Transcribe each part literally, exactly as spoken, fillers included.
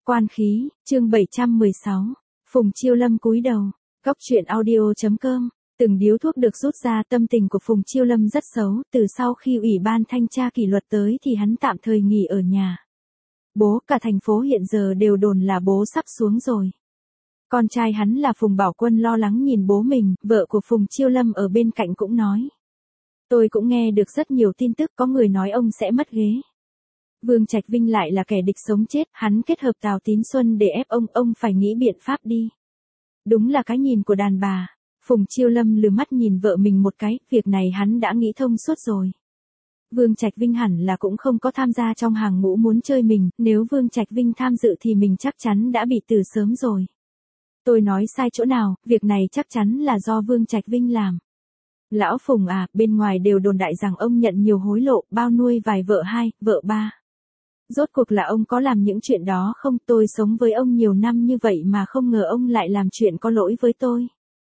Quan khí, chương bảy trăm mười sáu. Phùng Chiêu Lâm cúi đầu. Góc truyện audio chấm com. Từng điếu thuốc được rút ra, tâm tình của Phùng Chiêu Lâm rất xấu, từ sau khi Ủy ban thanh tra kỷ luật tới thì hắn tạm thời nghỉ ở nhà. Bố, cả thành phố hiện giờ đều đồn là bố sắp xuống rồi. Con trai hắn là Phùng Bảo Quân lo lắng nhìn bố mình, vợ của Phùng Chiêu Lâm ở bên cạnh cũng nói. Tôi cũng nghe được rất nhiều tin tức, có người nói ông sẽ mất ghế. Vương Trạch Vinh lại là kẻ địch sống chết, hắn kết hợp Tào Tín Xuân để ép ông, ông phải nghĩ biện pháp đi. Đúng là cái nhìn của đàn bà. Phùng Chiêu Lâm lừ mắt nhìn vợ mình một cái, việc này hắn đã nghĩ thông suốt rồi. Vương Trạch Vinh hẳn là cũng không có tham gia trong hàng ngũ muốn chơi mình, nếu Vương Trạch Vinh tham dự thì mình chắc chắn đã bị từ sớm rồi. Tôi nói sai chỗ nào, việc này chắc chắn là do Vương Trạch Vinh làm. Lão Phùng à, bên ngoài đều đồn đại rằng ông nhận nhiều hối lộ, bao nuôi vài vợ hai, vợ ba. Rốt cuộc là ông có làm những chuyện đó không? Tôi sống với ông nhiều năm như vậy mà không ngờ ông lại làm chuyện có lỗi với tôi.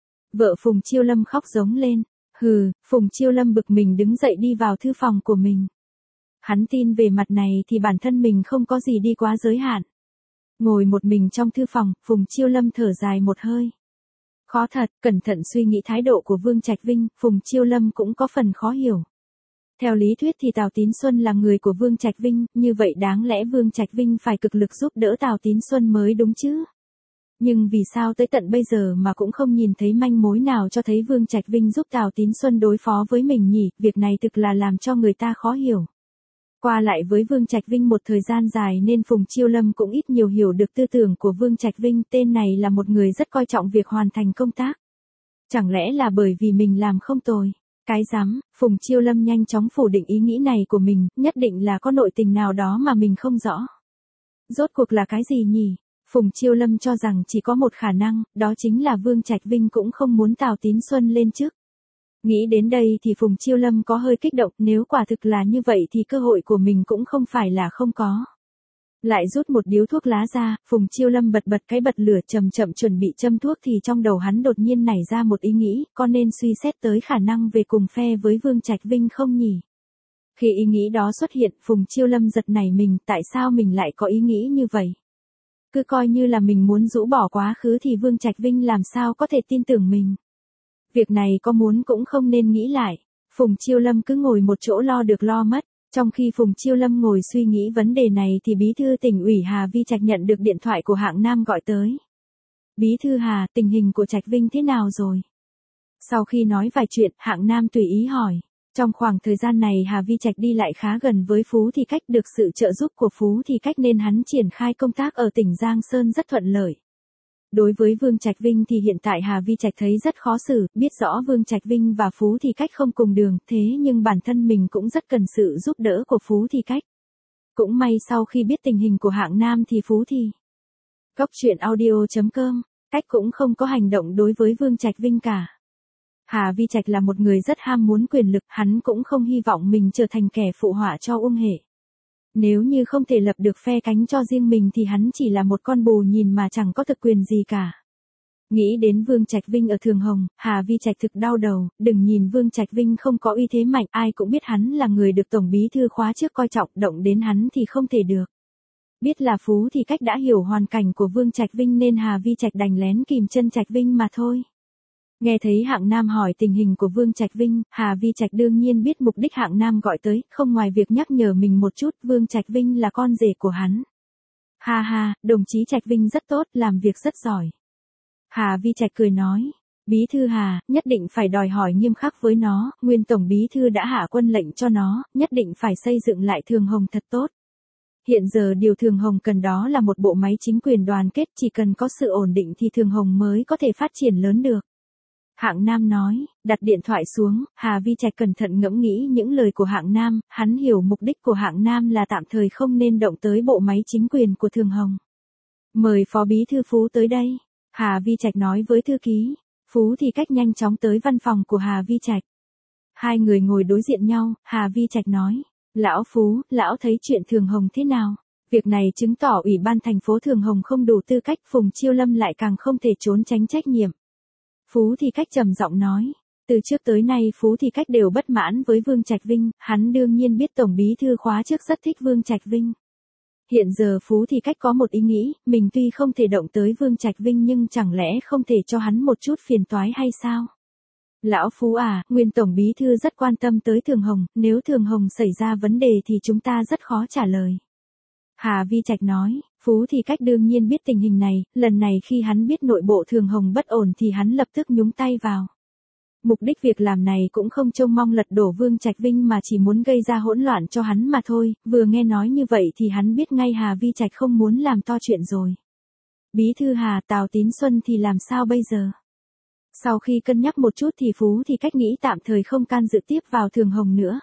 Vợ Phùng Chiêu Lâm khóc giống lên. Hừ, Phùng Chiêu Lâm bực mình đứng dậy đi vào thư phòng của mình. Hắn tin về mặt này thì bản thân mình không có gì đi quá giới hạn. Ngồi một mình trong thư phòng, Phùng Chiêu Lâm thở dài một hơi. Khó thật, cẩn thận suy nghĩ thái độ của Vương Trạch Vinh, Phùng Chiêu Lâm cũng có phần khó hiểu. Theo lý thuyết thì Tào Tín Xuân là người của Vương Trạch Vinh, như vậy đáng lẽ Vương Trạch Vinh phải cực lực giúp đỡ Tào Tín Xuân mới đúng chứ. Nhưng vì sao tới tận bây giờ mà cũng không nhìn thấy manh mối nào cho thấy Vương Trạch Vinh giúp Tào Tín Xuân đối phó với mình nhỉ, việc này thực là làm cho người ta khó hiểu. Qua lại với Vương Trạch Vinh một thời gian dài nên Phùng Chiêu Lâm cũng ít nhiều hiểu được tư tưởng của Vương Trạch Vinh, tên này là một người rất coi trọng việc hoàn thành công tác. Chẳng lẽ là bởi vì mình làm không tồi? Cái rắm, Phùng Chiêu Lâm nhanh chóng phủ định ý nghĩ này của mình, nhất định là có nội tình nào đó mà mình không rõ. Rốt cuộc là cái gì nhỉ? Phùng Chiêu Lâm cho rằng chỉ có một khả năng, đó chính là Vương Trạch Vinh cũng không muốn Tào Tín Xuân lên chức. Nghĩ đến đây thì Phùng Chiêu Lâm có hơi kích động, nếu quả thực là như vậy thì cơ hội của mình cũng không phải là không có. Lại rút một điếu thuốc lá ra, Phùng Chiêu Lâm bật bật cái bật lửa chậm chậm chuẩn bị châm thuốc thì trong đầu hắn đột nhiên nảy ra một ý nghĩ, có nên suy xét tới khả năng về cùng phe với Vương Trạch Vinh không nhỉ? Khi ý nghĩ đó xuất hiện, Phùng Chiêu Lâm giật nảy mình, tại sao mình lại có ý nghĩ như vậy? Cứ coi như là mình muốn rũ bỏ quá khứ thì Vương Trạch Vinh làm sao có thể tin tưởng mình? Việc này có muốn cũng không nên nghĩ lại. Phùng Chiêu Lâm cứ ngồi một chỗ lo được lo mất. Trong khi Phùng Chiêu Lâm ngồi suy nghĩ vấn đề này thì Bí thư Tỉnh ủy Hà Vi Trạch nhận được điện thoại của Hạng Nam gọi tới. Bí thư Hà, tình hình của Trạch Vinh thế nào rồi? Sau khi nói vài chuyện, Hạng Nam tùy ý hỏi. Trong khoảng thời gian này Hà Vi Trạch đi lại khá gần với Phú Thì Cách, được sự trợ giúp của Phú Thì Cách nên hắn triển khai công tác ở tỉnh Giang Sơn rất thuận lợi. Đối với Vương Trạch Vinh thì hiện tại Hà Vi Trạch thấy rất khó xử, biết rõ Vương Trạch Vinh và Phú Thì Cách không cùng đường, thế nhưng bản thân mình cũng rất cần sự giúp đỡ của Phú Thì Cách. Cũng may sau khi biết tình hình của Hạng Nam thì Phú Thì Góc truyện audio chấm com, Cách cũng không có hành động đối với Vương Trạch Vinh cả. Hà Vi Trạch là một người rất ham muốn quyền lực, hắn cũng không hy vọng mình trở thành kẻ phụ họa cho Uông Hệ. Nếu như không thể lập được phe cánh cho riêng mình thì hắn chỉ là một con bù nhìn mà chẳng có thực quyền gì cả. Nghĩ đến Vương Trạch Vinh ở Thường Hồng, Hà Vi Trạch thực đau đầu, đừng nhìn Vương Trạch Vinh không có uy thế mạnh, ai cũng biết hắn là người được Tổng Bí thư khóa trước coi trọng, động đến hắn thì không thể được. Biết là Phú Thì Cách đã hiểu hoàn cảnh của Vương Trạch Vinh nên Hà Vi Trạch đành lén kìm chân Trạch Vinh mà thôi. Nghe thấy Hạng Nam hỏi tình hình của Vương Trạch Vinh, Hà Vi Trạch đương nhiên biết mục đích Hạng Nam gọi tới, không ngoài việc nhắc nhở mình một chút, Vương Trạch Vinh là con rể của hắn. Ha ha, đồng chí Trạch Vinh rất tốt, làm việc rất giỏi. Hà Vi Trạch cười nói, Bí thư Hà, nhất định phải đòi hỏi nghiêm khắc với nó, nguyên Tổng Bí thư đã hạ quân lệnh cho nó, nhất định phải xây dựng lại Thường Hồng thật tốt. Hiện giờ điều Thường Hồng cần đó là một bộ máy chính quyền đoàn kết, chỉ cần có sự ổn định thì Thường Hồng mới có thể phát triển lớn được. Hạng Nam nói, đặt điện thoại xuống, Hà Vi Trạch cẩn thận ngẫm nghĩ những lời của Hạng Nam, hắn hiểu mục đích của Hạng Nam là tạm thời không nên động tới bộ máy chính quyền của Thường Hồng. Mời Phó Bí thư Phú tới đây, Hà Vi Trạch nói với thư ký. Phú Thì Cách nhanh chóng tới văn phòng của Hà Vi Trạch. Hai người ngồi đối diện nhau, Hà Vi Trạch nói, Lão Phú, lão thấy chuyện Thường Hồng thế nào? Việc này chứng tỏ Ủy ban thành phố Thường Hồng không đủ tư cách, Phùng Chiêu Lâm lại càng không thể trốn tránh trách nhiệm. Phú Thì Cách trầm giọng nói, từ trước tới nay Phú Thì Cách đều bất mãn với Vương Trạch Vinh, hắn đương nhiên biết Tổng Bí thư khóa trước rất thích Vương Trạch Vinh. Hiện giờ Phú Thị Cách có một ý nghĩ, mình tuy không thể động tới Vương Trạch Vinh nhưng chẳng lẽ không thể cho hắn một chút phiền toái hay sao? Lão Phú à, nguyên tổng bí thư rất quan tâm tới Thường Hồng, nếu Thường Hồng xảy ra vấn đề thì chúng ta rất khó trả lời. Hà Vi Trạch nói, Phú Thị Cách đương nhiên biết tình hình này, lần này khi hắn biết nội bộ Thường Hồng bất ổn thì hắn lập tức nhúng tay vào. Mục đích việc làm này cũng không trông mong lật đổ Vương Trạch Vinh mà chỉ muốn gây ra hỗn loạn cho hắn mà thôi, vừa nghe nói như vậy thì hắn biết ngay Hà Vi Trạch không muốn làm to chuyện rồi. Bí thư Hà, Tào Tín Xuân thì làm sao bây giờ? Sau khi cân nhắc một chút thì Phú Thị Cách nghĩ tạm thời không can dự tiếp vào Thường Hồng nữa.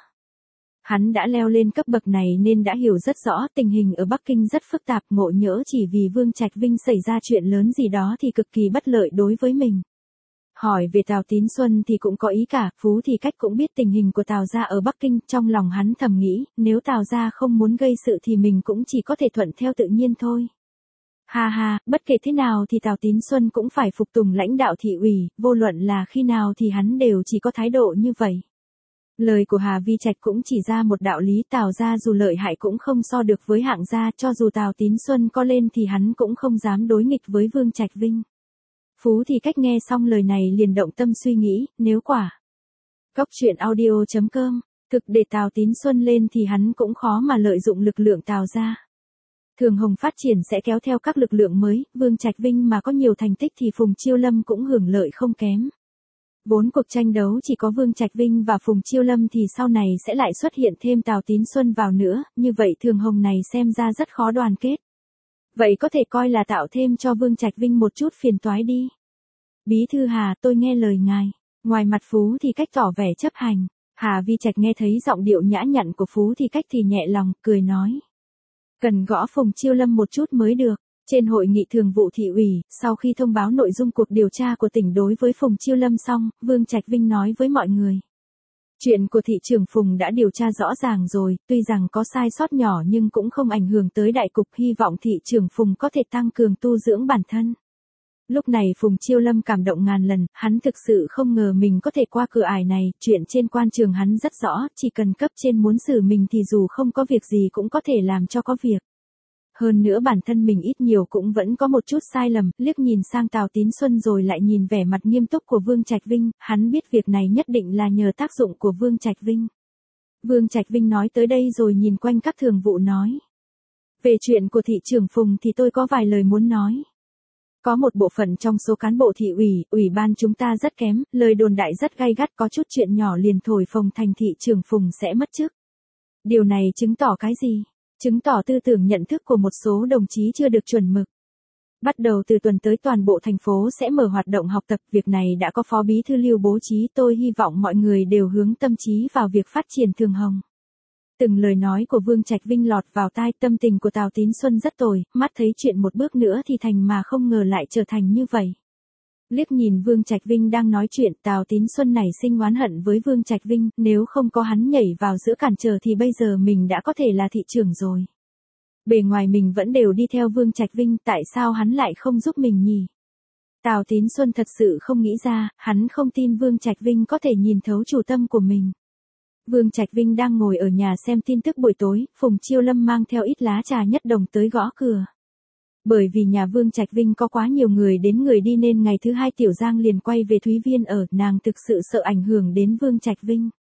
Hắn đã leo lên cấp bậc này nên đã hiểu rất rõ tình hình ở Bắc Kinh rất phức tạp, ngộ nhỡ chỉ vì Vương Trạch Vinh xảy ra chuyện lớn gì đó thì cực kỳ bất lợi đối với mình. Hỏi về Tào Tín Xuân thì cũng có ý cả, Phú Thị Cách cũng biết tình hình của Tào gia ở Bắc Kinh, trong lòng hắn thầm nghĩ, nếu Tào gia không muốn gây sự thì mình cũng chỉ có thể thuận theo tự nhiên thôi. Ha ha, bất kể thế nào thì Tào Tín Xuân cũng phải phục tùng lãnh đạo thị ủy, vô luận là khi nào thì hắn đều chỉ có thái độ như vậy. Lời của Hà Vi Trạch cũng chỉ ra một đạo lý, Tào gia dù lợi hại cũng không so được với Hạng gia, cho dù Tào Tín Xuân có lên thì hắn cũng không dám đối nghịch với Vương Trạch Vinh. Phú Thị Cách nghe xong lời này liền động tâm suy nghĩ, nếu quả. Cóc truyện audio chấm com, thực để Tào Tín Xuân lên thì hắn cũng khó mà lợi dụng lực lượng Tào gia. Thường Hồng phát triển sẽ kéo theo các lực lượng mới, Vương Trạch Vinh mà có nhiều thành tích thì Phùng Chiêu Lâm cũng hưởng lợi không kém. Vốn cuộc tranh đấu chỉ có Vương Trạch Vinh và Phùng Chiêu Lâm thì sau này sẽ lại xuất hiện thêm Tào Tín Xuân vào nữa, như vậy Thường Hồng này xem ra rất khó đoàn kết. Vậy có thể coi là tạo thêm cho Vương Trạch Vinh một chút phiền toái đi. Bí thư Hà, tôi nghe lời ngài. Ngoài mặt Phú Thị Cách tỏ vẻ chấp hành. Hà Vi Trạch nghe thấy giọng điệu nhã nhặn của Phú Thị Cách thì nhẹ lòng, cười nói. Cần gõ Phùng Chiêu Lâm một chút mới được. Trên hội nghị thường vụ thị ủy, sau khi thông báo nội dung cuộc điều tra của tỉnh đối với Phùng Chiêu Lâm xong, Vương Trạch Vinh nói với mọi người. Chuyện của thị trưởng Phùng đã điều tra rõ ràng rồi, tuy rằng có sai sót nhỏ nhưng cũng không ảnh hưởng tới đại cục, hy vọng thị trưởng Phùng có thể tăng cường tu dưỡng bản thân. Lúc này Phùng Chiêu Lâm cảm động ngàn lần, hắn thực sự không ngờ mình có thể qua cửa ải này, chuyện trên quan trường hắn rất rõ, chỉ cần cấp trên muốn xử mình thì dù không có việc gì cũng có thể làm cho có việc. Hơn nữa bản thân mình ít nhiều cũng vẫn có một chút sai lầm, liếc nhìn sang Tào Tín Xuân rồi lại nhìn vẻ mặt nghiêm túc của Vương Trạch Vinh, hắn biết việc này nhất định là nhờ tác dụng của Vương Trạch Vinh. Vương Trạch Vinh nói tới đây rồi nhìn quanh các thường vụ nói. Về chuyện của thị trưởng Phùng thì tôi có vài lời muốn nói. Có một bộ phận trong số cán bộ thị ủy, ủy ban chúng ta rất kém, lời đồn đại rất gay gắt, có chút chuyện nhỏ liền thổi phồng thành thị trưởng Phùng sẽ mất chức. Điều này chứng tỏ cái gì? Chứng tỏ tư tưởng nhận thức của một số đồng chí chưa được chuẩn mực. Bắt đầu từ tuần tới toàn bộ thành phố sẽ mở hoạt động học tập, việc này đã có Phó Bí thư Lưu bố trí, tôi hy vọng mọi người đều hướng tâm trí vào việc phát triển Thường Hồng. Từng lời nói của Vương Trạch Vinh lọt vào tai, tâm tình của Tào Tín Xuân rất tồi, mắt thấy chuyện một bước nữa thì thành mà không ngờ lại trở thành như vậy. Liếc nhìn Vương Trạch Vinh đang nói chuyện, Tào Tín Xuân nảy sinh oán hận với Vương Trạch Vinh, nếu không có hắn nhảy vào giữa cản trở thì bây giờ mình đã có thể là thị trưởng rồi. Bề ngoài mình vẫn đều đi theo Vương Trạch Vinh, tại sao hắn lại không giúp mình nhỉ? Tào Tín Xuân thật sự không nghĩ ra, hắn không tin Vương Trạch Vinh có thể nhìn thấu chủ tâm của mình. Vương Trạch Vinh đang ngồi ở nhà xem tin tức buổi tối, Phùng Chiêu Lâm mang theo ít lá trà nhất đồng tới gõ cửa. Bởi vì nhà Vương Trạch Vinh có quá nhiều người đến người đi nên ngày thứ hai Tiểu Giang liền quay về Thúy Viên ở, nàng thực sự sợ ảnh hưởng đến Vương Trạch Vinh.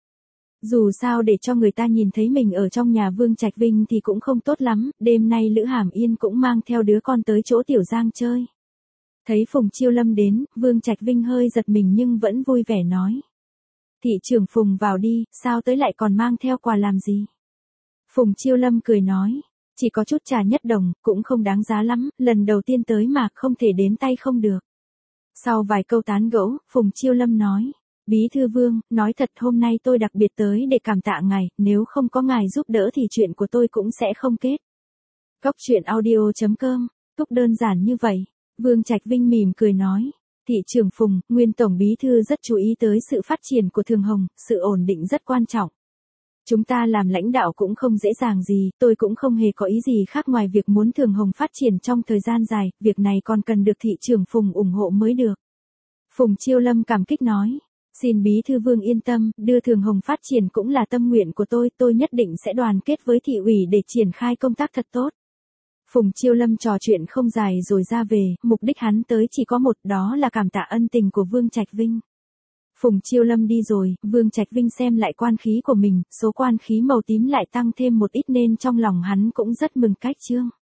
Dù sao để cho người ta nhìn thấy mình ở trong nhà Vương Trạch Vinh thì cũng không tốt lắm, đêm nay Lữ Hàm Yên cũng mang theo đứa con tới chỗ Tiểu Giang chơi. Thấy Phùng Chiêu Lâm đến, Vương Trạch Vinh hơi giật mình nhưng vẫn vui vẻ nói. Thị trưởng Phùng vào đi, sao tới lại còn mang theo quà làm gì? Phùng Chiêu Lâm cười nói. Chỉ có chút trà nhất đồng, cũng không đáng giá lắm, lần đầu tiên tới mà không thể đến tay không được. Sau vài câu tán gẫu, Phùng Chiêu Lâm nói. Bí thư Vương, nói thật hôm nay tôi đặc biệt tới để cảm tạ ngài, nếu không có ngài giúp đỡ thì chuyện của tôi cũng sẽ không kết. Cóc truyện audio chấm com, thúc đơn giản như vậy. Vương Trạch Vinh mỉm cười nói. Thị trưởng Phùng, nguyên tổng bí thư rất chú ý tới sự phát triển của Thường Hồng, sự ổn định rất quan trọng. Chúng ta làm lãnh đạo cũng không dễ dàng gì, tôi cũng không hề có ý gì khác ngoài việc muốn Thường Hồng phát triển trong thời gian dài, việc này còn cần được thị trưởng Phùng ủng hộ mới được. Phùng Chiêu Lâm cảm kích nói, xin bí thư Vương yên tâm, đưa Thường Hồng phát triển cũng là tâm nguyện của tôi, tôi nhất định sẽ đoàn kết với thị ủy để triển khai công tác thật tốt. Phùng Chiêu Lâm trò chuyện không dài rồi ra về, mục đích hắn tới chỉ có một, đó là cảm tạ ân tình của Vương Trạch Vinh. Phùng Chiêu Lâm đi rồi, Vương Trạch Vinh xem lại quan khí của mình, số quan khí màu tím lại tăng thêm một ít nên trong lòng hắn cũng rất mừng cách chương.